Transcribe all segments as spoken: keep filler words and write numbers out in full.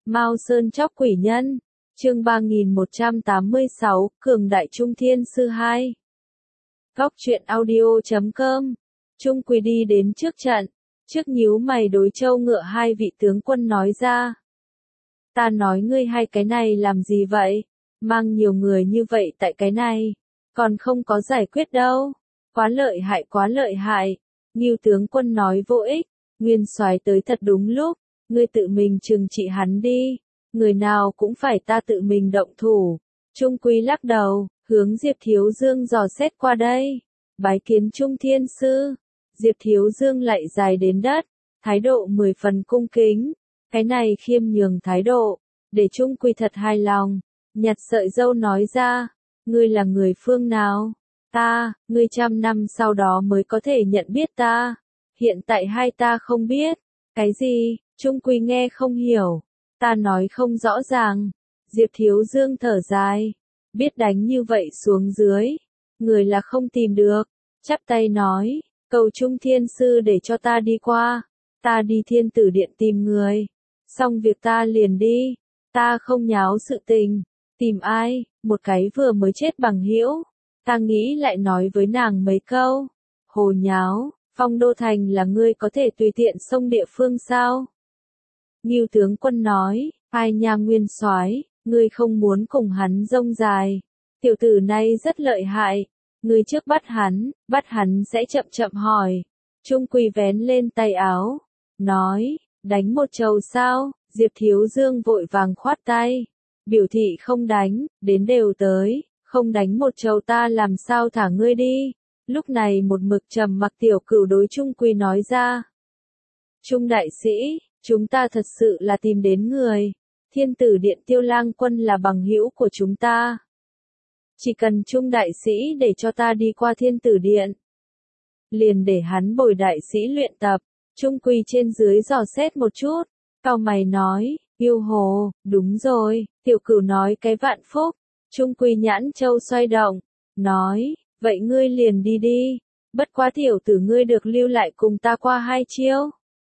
Mao Sơn Chóc Quỷ Nhân, chương ba nghìn một trăm tám mươi sáu, Cường Đại Trung Thiên Sư hai. Góc truyện audio chấm com. Trung Quỳ đi đến trước trận, trước nhíu mày đối châu ngựa hai vị tướng quân nói ra. Ta nói ngươi hai cái này làm gì vậy? Mang nhiều người như vậy tại cái này, còn không có giải quyết đâu. Quá lợi hại quá lợi hại. Ngưu tướng quân nói vô ích, Nguyên soái tới thật đúng lúc, ngươi tự mình trừng trị hắn đi, người nào cũng phải ta tự mình động thủ. Trung Quý lắc đầu, hướng Diệp Thiếu Dương dò xét qua đây, bái kiến Trung Thiên Sư. Diệp Thiếu Dương lạy dài đến đất, thái độ mười phần cung kính, cái này khiêm nhường thái độ, để Trung Quý thật hài lòng, nhặt sợi dâu nói ra, ngươi là người phương nào? Ta, ngươi trăm năm sau đó mới có thể nhận biết ta, hiện tại hai ta không biết. Cái gì? Trung Quý nghe không hiểu, ta nói không rõ ràng. Diệp Thiếu Dương thở dài, biết đánh như vậy xuống dưới, người là không tìm được, chắp tay nói, cầu Trung Thiên Sư để cho ta đi qua, ta đi Thiên Tử Điện tìm người, xong việc ta liền đi, ta không nháo sự tình. Tìm ai? Một cái vừa mới chết bằng hữu. Ta nghĩ lại nói với nàng mấy câu. Hồ nháo, Phong Đô Thành là ngươi có thể tùy tiện xông địa phương sao? Ngưu tướng quân nói, ai nha Nguyên soái, ngươi không muốn cùng hắn rông dài. Tiểu tử này rất lợi hại, ngươi trước bắt hắn, bắt hắn sẽ chậm chậm hỏi. Trung Quý vén lên tay áo, nói, đánh một trầu sao? Diệp Thiếu Dương vội vàng khoát tay, biểu thị không đánh, đến đều tới, không đánh một trầu ta làm sao thả ngươi đi. Lúc này một mực trầm mặc Tiểu Cửu đối Trung Quý nói ra. Trung đại sĩ, chúng ta thật sự là tìm đến người, Thiên Tử Điện Tiêu Lang Quân là bằng hữu của chúng ta. Chỉ cần Trung đại sĩ để cho ta đi qua Thiên Tử Điện, liền để hắn bồi đại sĩ luyện tập. Trung Quý trên dưới dò xét một chút, cau mày nói, yêu hồ, đúng rồi, Tiểu Cửu nói cái vạn phúc. Trung Quý nhãn châu xoay động, nói, vậy ngươi liền đi đi, bất quá tiểu tử ngươi được lưu lại cùng ta qua hai chiêu.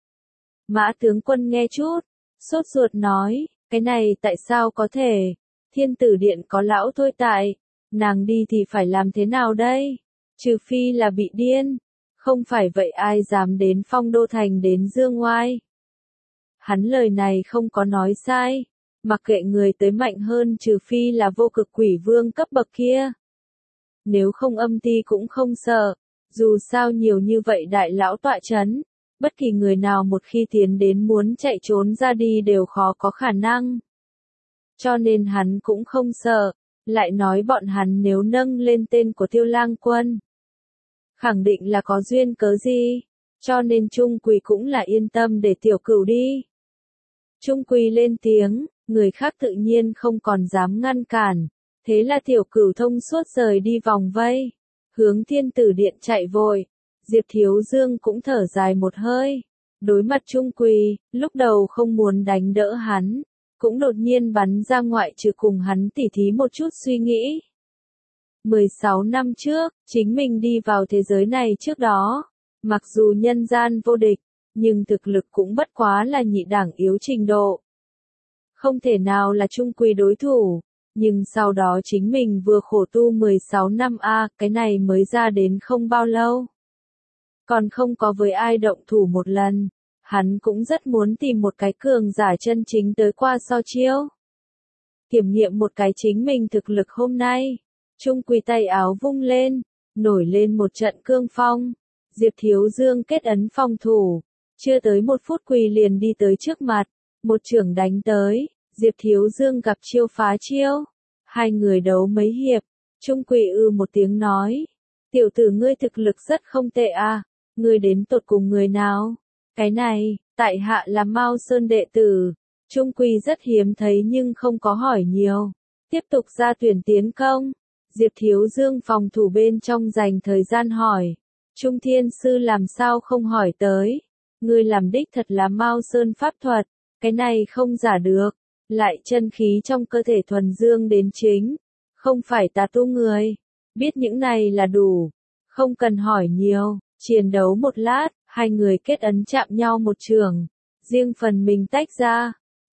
Mã tướng quân nghe chút, sốt ruột nói, cái này tại sao có thể, Thiên Tử Điện có lão thôi tại, nàng đi thì phải làm thế nào đây, trừ phi là bị điên, không phải vậy ai dám đến Phong Đô Thành đến dương ngoai. Hắn lời này không có nói sai, mặc kệ người tới mạnh hơn trừ phi là vô cực quỷ vương cấp bậc kia. Nếu không âm ti cũng không sợ, dù sao nhiều như vậy đại lão tọa chấn, bất kỳ người nào một khi tiến đến muốn chạy trốn ra đi đều khó có khả năng. Cho nên hắn cũng không sợ, lại nói bọn hắn nếu nâng lên tên của Tiêu Lang Quân, khẳng định là có duyên cớ gì, cho nên Trung Quý cũng là yên tâm để Tiểu Cửu đi. Trung Quý lên tiếng, người khác tự nhiên không còn dám ngăn cản, thế là Tiểu Cửu thông suốt rời đi vòng vây, hướng Thiên Tử Điện chạy vội. Diệp Thiếu Dương cũng thở dài một hơi, đối mặt Trung Quý, lúc đầu không muốn đánh đỡ hắn, cũng đột nhiên bắn ra ngoại trừ cùng hắn tỉ thí một chút suy nghĩ. mười sáu năm trước, chính mình đi vào thế giới này trước đó, mặc dù nhân gian vô địch, nhưng thực lực cũng bất quá là nhị đẳng yếu trình độ. Không thể nào là Trung Quý đối thủ, nhưng sau đó chính mình vừa khổ tu mười sáu năm a, cái này mới ra đến không bao lâu. Còn không có với ai động thủ một lần, hắn cũng rất muốn tìm một cái cường giả chân chính tới qua so chiêu. Kiểm nghiệm một cái chính mình thực lực hôm nay, Trung Quý tay áo vung lên, nổi lên một trận cương phong, Diệp Thiếu Dương kết ấn phòng thủ, chưa tới một phút Quý liền đi tới trước mặt, một chưởng đánh tới, Diệp Thiếu Dương gặp chiêu phá chiêu, hai người đấu mấy hiệp, Trung Quý ư một tiếng nói, tiểu tử ngươi thực lực rất không tệ à, ngươi đến tột cùng người nào? Cái này, tại hạ là Mao Sơn đệ tử. Trung Quý rất hiếm thấy nhưng không có hỏi nhiều, tiếp tục ra tuyển tiến công. Diệp Thiếu Dương phòng thủ bên trong dành thời gian hỏi, Trung Thiên Sư làm sao không hỏi tới, ngươi làm đích thật là Mao Sơn pháp thuật, cái này không giả được, lại chân khí trong cơ thể thuần dương đến chính, không phải tà tu người, biết những này là đủ, không cần hỏi nhiều. Chiến đấu một lát, hai người kết ấn chạm nhau một trường, riêng phần mình tách ra.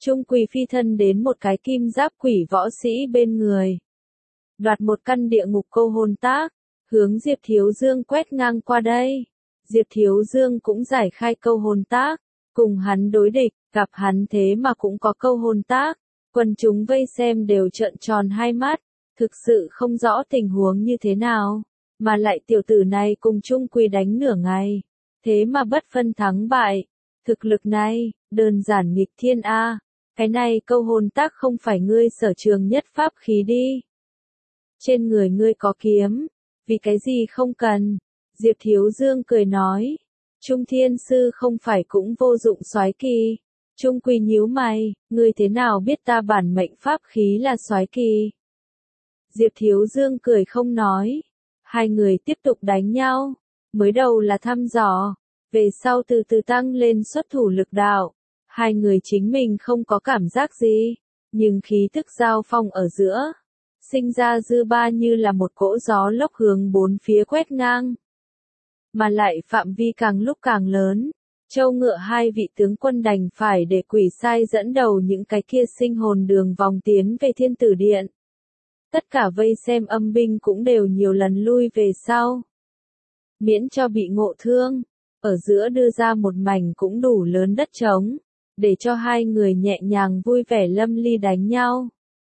Trung Quỳ phi thân đến một cái kim giáp quỷ võ sĩ bên người. Đoạt một căn địa ngục câu hồn tác, hướng Diệp Thiếu Dương quét ngang qua đây. Diệp Thiếu Dương cũng giải khai câu hồn tác, cùng hắn đối địch, gặp hắn thế mà cũng có câu hồn tác. Quần chúng vây xem đều trợn tròn hai mắt, thực sự không rõ tình huống như thế nào, mà lại tiểu tử này cùng Trung Quỳ đánh nửa ngày, thế mà bất phân thắng bại. Thực lực này, đơn giản nghịch thiên a. Cái này câu hồn tác không phải ngươi sở trường nhất pháp khí đi. Trên người ngươi có kiếm, vì cái gì không cần? Diệp Thiếu Dương cười nói, Trung Thiên Sư không phải cũng vô dụng soái kỳ. Trung Quỳ nhíu mày, ngươi thế nào biết ta bản mệnh pháp khí là soái kỳ? Diệp Thiếu Dương cười không nói. Hai người tiếp tục đánh nhau, mới đầu là thăm dò, về sau từ từ tăng lên xuất thủ lực đạo. Hai người chính mình không có cảm giác gì, nhưng khí tức giao phong ở giữa, sinh ra dư ba như là một cỗ gió lốc hướng bốn phía quét ngang. Mà lại phạm vi càng lúc càng lớn, Châu Ngựa hai vị tướng quân đành phải để quỷ sai dẫn đầu những cái kia sinh hồn đường vòng tiến về Thiên Tử Điện. Tất cả vây xem âm binh cũng đều nhiều lần lui về sau, miễn cho bị ngộ thương. Ở giữa đưa ra một mảnh cũng đủ lớn đất trống, để cho hai người nhẹ nhàng vui vẻ lâm ly đánh nhau.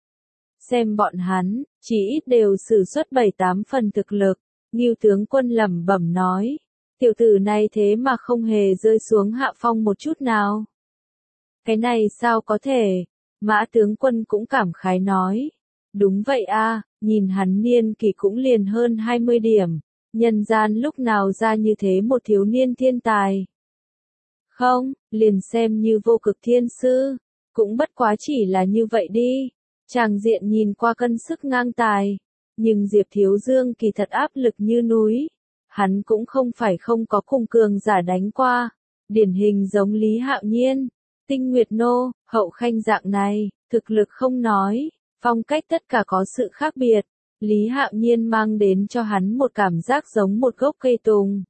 Xem bọn hắn, chỉ ít đều sử xuất bảy tám phần thực lực. Ngưu tướng quân lẩm bẩm nói, tiểu tử này thế mà không hề rơi xuống hạ phong một chút nào. Cái này sao có thể? Mã tướng quân cũng cảm khái nói, đúng vậy a, nhìn hắn niên kỳ cũng liền hơn hai mươi điểm, nhân gian lúc nào ra như thế một thiếu niên thiên tài. Không, liền xem như vô cực thiên sư, cũng bất quá chỉ là như vậy đi. Tràng diện nhìn qua cân sức ngang tài, nhưng Diệp Thiếu Dương kỳ thật áp lực như núi. Hắn cũng không phải không có cùng cường giả đánh qua, điển hình giống Lý Hạo Nhiên, Tinh Nguyệt Nô, Hậu Khanh dạng này, thực lực không nói, phong cách tất cả có sự khác biệt. Lý Hạo Nhiên mang đến cho hắn một cảm giác giống một gốc cây tùng.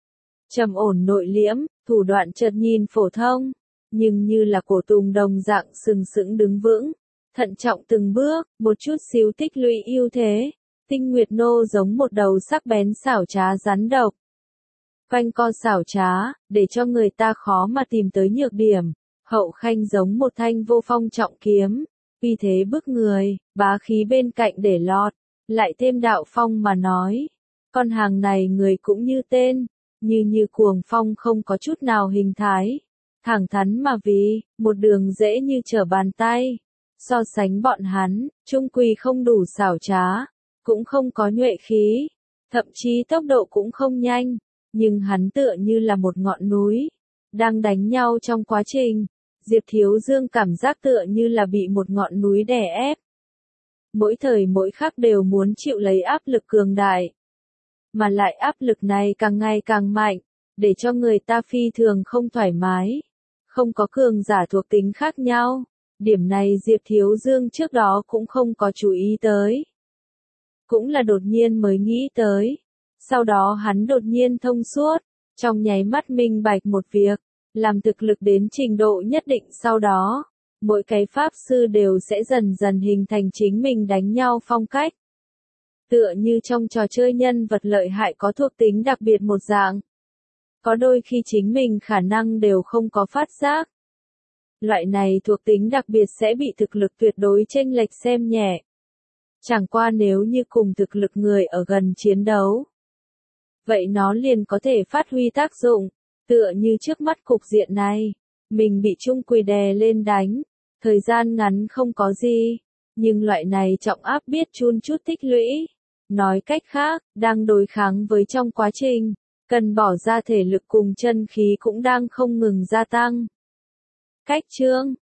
Trầm ổn nội liễm, thủ đoạn chợt nhìn phổ thông, nhưng như là cổ tùng đồng dạng sừng sững đứng vững, thận trọng từng bước, một chút xíu tích lũy ưu thế. Tinh Nguyệt Nô giống một đầu sắc bén xảo trá rắn độc. Quanh co xảo trá, để cho người ta khó mà tìm tới nhược điểm. Hậu Khanh giống một thanh vô phong trọng kiếm, uy thế bức người, bá khí bên cạnh để lọt, lại thêm đạo phong mà nói. Con hàng này người cũng như tên, như như cuồng phong không có chút nào hình thái. Thẳng thắn mà vì, một đường dễ như trở bàn tay. So sánh bọn hắn, Trung Quỳ không đủ xảo trá, cũng không có nhuệ khí, thậm chí tốc độ cũng không nhanh, nhưng hắn tựa như là một ngọn núi, đang đánh nhau trong quá trình. Diệp Thiếu Dương cảm giác tựa như là bị một ngọn núi đè ép. Mỗi thời mỗi khắc đều muốn chịu lấy áp lực cường đại. Mà lại áp lực này càng ngày càng mạnh, để cho người ta phi thường không thoải mái. Không có cường giả thuộc tính khác nhau. Điểm này Diệp Thiếu Dương trước đó cũng không có chú ý tới. Cũng là đột nhiên mới nghĩ tới. Sau đó hắn đột nhiên thông suốt, trong nháy mắt minh bạch một việc, làm thực lực đến trình độ nhất định sau đó, mỗi cái pháp sư đều sẽ dần dần hình thành chính mình đánh nhau phong cách. Tựa như trong trò chơi nhân vật lợi hại có thuộc tính đặc biệt một dạng. Có đôi khi chính mình khả năng đều không có phát giác. Loại này thuộc tính đặc biệt sẽ bị thực lực tuyệt đối chênh lệch xem nhẹ. Chẳng qua nếu như cùng thực lực người ở gần chiến đấu, vậy nó liền có thể phát huy tác dụng, tựa như trước mắt cục diện này, mình bị Trung Quỳ đè lên đánh, thời gian ngắn không có gì, nhưng loại này trọng áp biết chun chút tích lũy. Nói cách khác, đang đối kháng với trong quá trình, cần bỏ ra thể lực cùng chân khí cũng đang không ngừng gia tăng. Cách chương